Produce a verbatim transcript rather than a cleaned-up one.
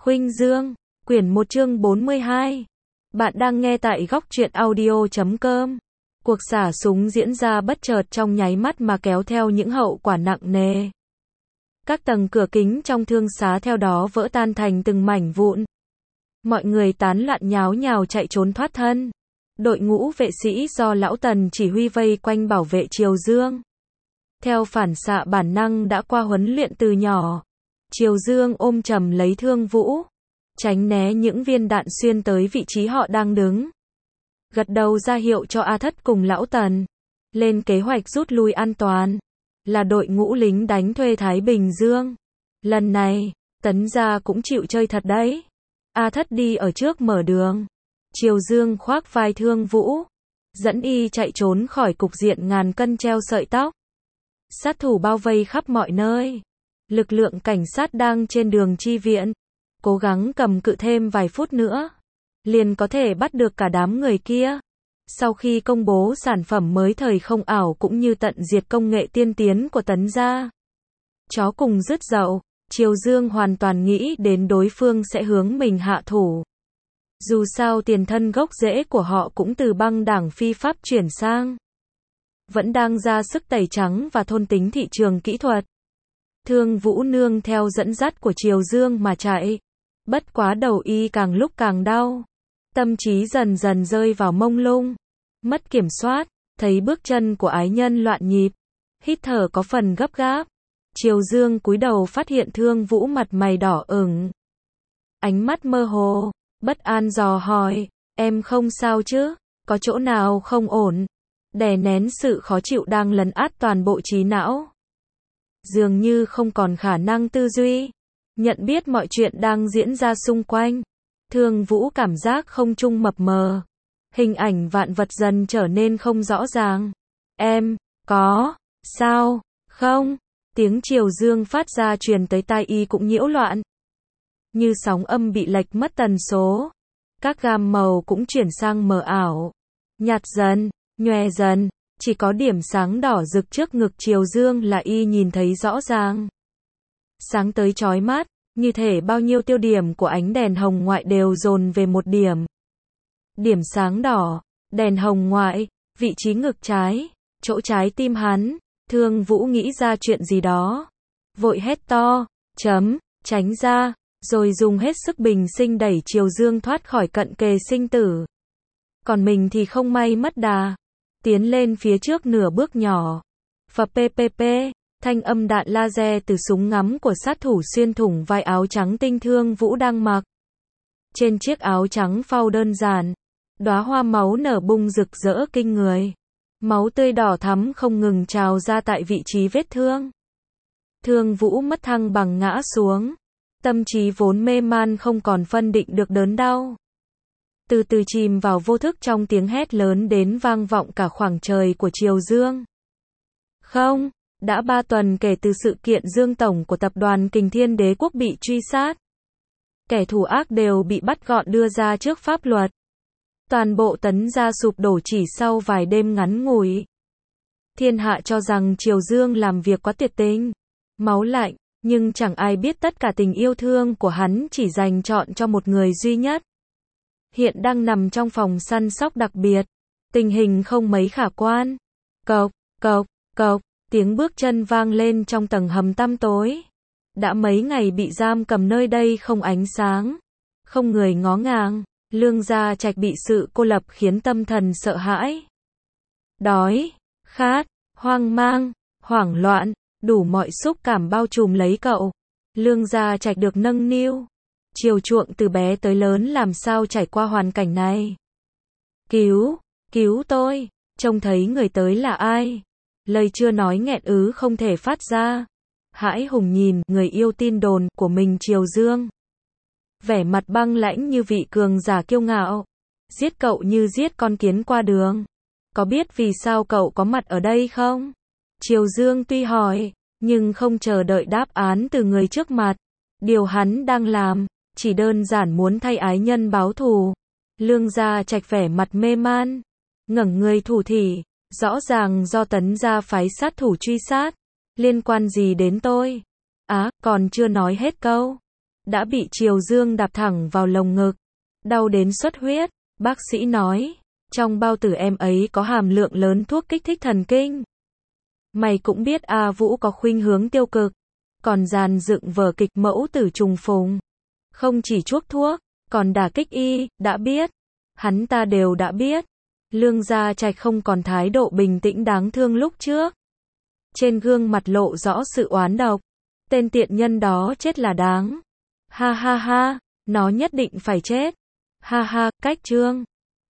Khuynh Dương, quyển một chương bốn mươi hai. Bạn đang nghe tại góc truyện audio chấm com. Cuộc xả súng diễn ra bất chợt trong nháy mắt mà kéo theo những hậu quả nặng nề. Các tầng cửa kính trong thương xá theo đó vỡ tan thành từng mảnh vụn. Mọi người tán loạn nháo nhào chạy trốn thoát thân. Đội ngũ vệ sĩ do Lão Tần chỉ huy vây quanh bảo vệ Triều Dương. Theo phản xạ bản năng đã qua huấn luyện từ nhỏ, Triều Dương ôm chầm lấy Thương Vũ, tránh né những viên đạn xuyên tới vị trí họ đang đứng. Gật đầu ra hiệu cho A Thất cùng Lão Tần lên kế hoạch rút lui an toàn, là đội ngũ lính đánh thuê Thái Bình Dương. Lần này, Tấn gia cũng chịu chơi thật đấy. A Thất đi ở trước mở đường, Triều Dương khoác vai Thương Vũ, dẫn y chạy trốn khỏi cục diện ngàn cân treo sợi tóc. Sát thủ bao vây khắp mọi nơi. Lực lượng cảnh sát đang trên đường chi viện, cố gắng cầm cự thêm vài phút nữa, liền có thể bắt được cả đám người kia. Sau khi công bố sản phẩm mới thời không ảo cũng như tận diệt công nghệ tiên tiến của Tấn gia, chó cùng rứt dậu, Triều Dương hoàn toàn nghĩ đến đối phương sẽ hướng mình hạ thủ. Dù sao tiền thân gốc rễ của họ cũng từ băng đảng phi pháp chuyển sang, vẫn đang ra sức tẩy trắng và thôn tính thị trường kỹ thuật. Thương Vũ nương theo dẫn dắt của Triều Dương mà chạy. Bất quá đầu y càng lúc càng đau. Tâm trí dần dần rơi vào mông lung. Mất kiểm soát, thấy bước chân của ái nhân loạn nhịp. Hít thở có phần gấp gáp. Triều Dương cúi đầu phát hiện Thương Vũ mặt mày đỏ ửng. Ánh mắt mơ hồ, bất an dò hỏi, em không sao chứ, có chỗ nào không ổn? Đè nén sự khó chịu đang lấn át toàn bộ trí não. Dường như không còn khả năng tư duy, nhận biết mọi chuyện đang diễn ra xung quanh. Thương Vũ cảm giác không trung mập mờ. Hình ảnh vạn vật dần trở nên không rõ ràng. Em, có, sao, không? Tiếng Triều Dương phát ra truyền tới tai y cũng nhiễu loạn. Như sóng âm bị lệch mất tần số. Các gam màu cũng chuyển sang mờ ảo. Nhạt dần, nhòe dần. Chỉ có điểm sáng đỏ rực trước ngực Triều Dương là y nhìn thấy rõ ràng. Sáng tới chói mắt, như thể bao nhiêu tiêu điểm của ánh đèn hồng ngoại đều dồn về một điểm. Điểm sáng đỏ, đèn hồng ngoại, vị trí ngực trái, chỗ trái tim hắn. Thương Vũ nghĩ ra chuyện gì đó, vội hét to, chấm, tránh ra, rồi dùng hết sức bình sinh đẩy Triều Dương thoát khỏi cận kề sinh tử. Còn mình thì không may mất đà, tiến lên phía trước nửa bước nhỏ. Phập ppp, thanh âm đạn laser từ súng ngắm của sát thủ xuyên thủng vai áo trắng tinh Thương Vũ đang mặc. Trên chiếc áo trắng phao đơn giản, đóa hoa máu nở bung rực rỡ kinh người. Máu tươi đỏ thắm không ngừng trào ra tại vị trí vết thương. Thương Vũ mất thăng bằng ngã xuống. Tâm trí vốn mê man không còn phân định được đớn đau. Từ từ chìm vào vô thức trong tiếng hét lớn đến vang vọng cả khoảng trời của Triều Dương. Không, đã ba tuần kể từ sự kiện Dương Tổng của tập đoàn Kình Thiên Đế Quốc bị truy sát. Kẻ thù ác đều bị bắt gọn đưa ra trước pháp luật. Toàn bộ Tấn gia sụp đổ chỉ sau vài đêm ngắn ngủi. Thiên hạ cho rằng Triều Dương làm việc quá tuyệt tình, máu lạnh, nhưng chẳng ai biết tất cả tình yêu thương của hắn chỉ dành chọn cho một người duy nhất. Hiện đang nằm trong phòng săn sóc đặc biệt. Tình hình không mấy khả quan. Cộc, cộc, cộc, tiếng bước chân vang lên trong tầng hầm tăm tối. Đã mấy ngày bị giam cầm nơi đây không ánh sáng, không người ngó ngàng. Lương Gia Trạch bị sự cô lập khiến tâm thần sợ hãi. Đói, khát, hoang mang, hoảng loạn, đủ mọi xúc cảm bao trùm lấy cậu. Lương Gia Trạch được nâng niu, chiều chuộng từ bé tới lớn làm sao trải qua hoàn cảnh này. Cứu, cứu tôi, trông thấy người tới là ai? Lời chưa nói nghẹn ứ không thể phát ra. Hãi hùng nhìn người yêu tin đồn của mình Triều Dương. Vẻ mặt băng lãnh như vị cường giả kiêu ngạo. Giết cậu như giết con kiến qua đường. Có biết vì sao cậu có mặt ở đây không? Triều Dương tuy hỏi, nhưng không chờ đợi đáp án từ người trước mặt. Điều hắn đang làm, chỉ đơn giản muốn thay ái nhân báo thù. Lương Gia Trạch vẻ mặt mê man, ngẩng người thủ thỉ, rõ ràng do Tấn gia phái sát thủ truy sát. Liên quan gì đến tôi? Á, à, còn chưa nói hết câu. đã bị Triều Dương đạp thẳng vào lồng ngực, đau đến xuất huyết. Bác sĩ nói, trong bao tử em ấy có hàm lượng lớn thuốc kích thích thần kinh. Mày cũng biết A Vũ có khuynh hướng tiêu cực, còn dàn dựng vở kịch mẫu tử trùng phùng. Không chỉ chuốc thuốc, còn đả kích y, đã biết. Hắn ta đều đã biết. Lương Gia Trạch không còn thái độ bình tĩnh đáng thương lúc trước. Trên gương mặt lộ rõ sự oán độc. Tên tiện nhân đó chết là đáng. Ha ha ha, nó nhất định phải chết. Ha ha, cách Trương